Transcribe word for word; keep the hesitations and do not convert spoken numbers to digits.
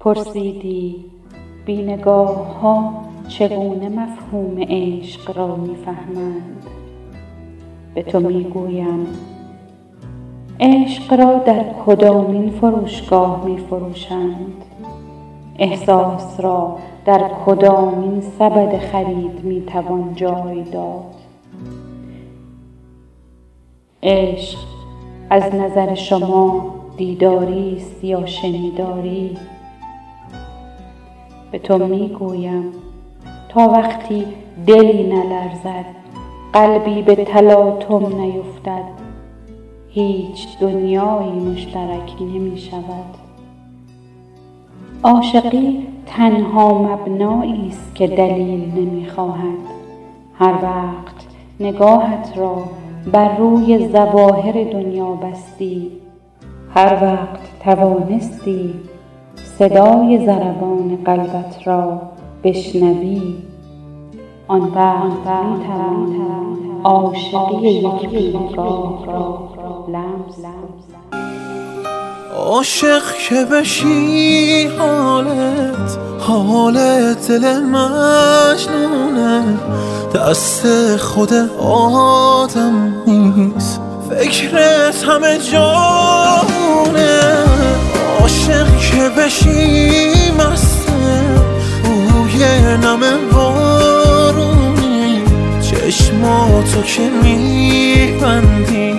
پرسیدی بی نگاه ها چگونه مفهوم عشق را می فهمند؟ به تو می گویم عشق را در کدامین فروشگاه می فروشند؟ احساس را در کدامین سبد خرید می توان جای داد؟ عشق از نظر شما دیداری است یا شنیداری؟ به تو می گویم تا وقتی دلی نلرزد، قلبی به تلاطم نیفتد، هیچ دنیایی مشترک نمی شود. عاشقی تنها مبنایی است که دلیل نمی خواهد. هر وقت نگاهت را بر روی ظواهر دنیا بستی، هر وقت توانستی صدای ضربان قلبت را بشنوی، آن وقت می توانی عاشقی یک بیگاه را لمس کنی. عاشق که بشی حالت حالت دل مجنونه، دست خود آدم نیست، فکرت همه جانه. عاشق که بشی مسته بوی نم بارونی، چشماتو که میبندی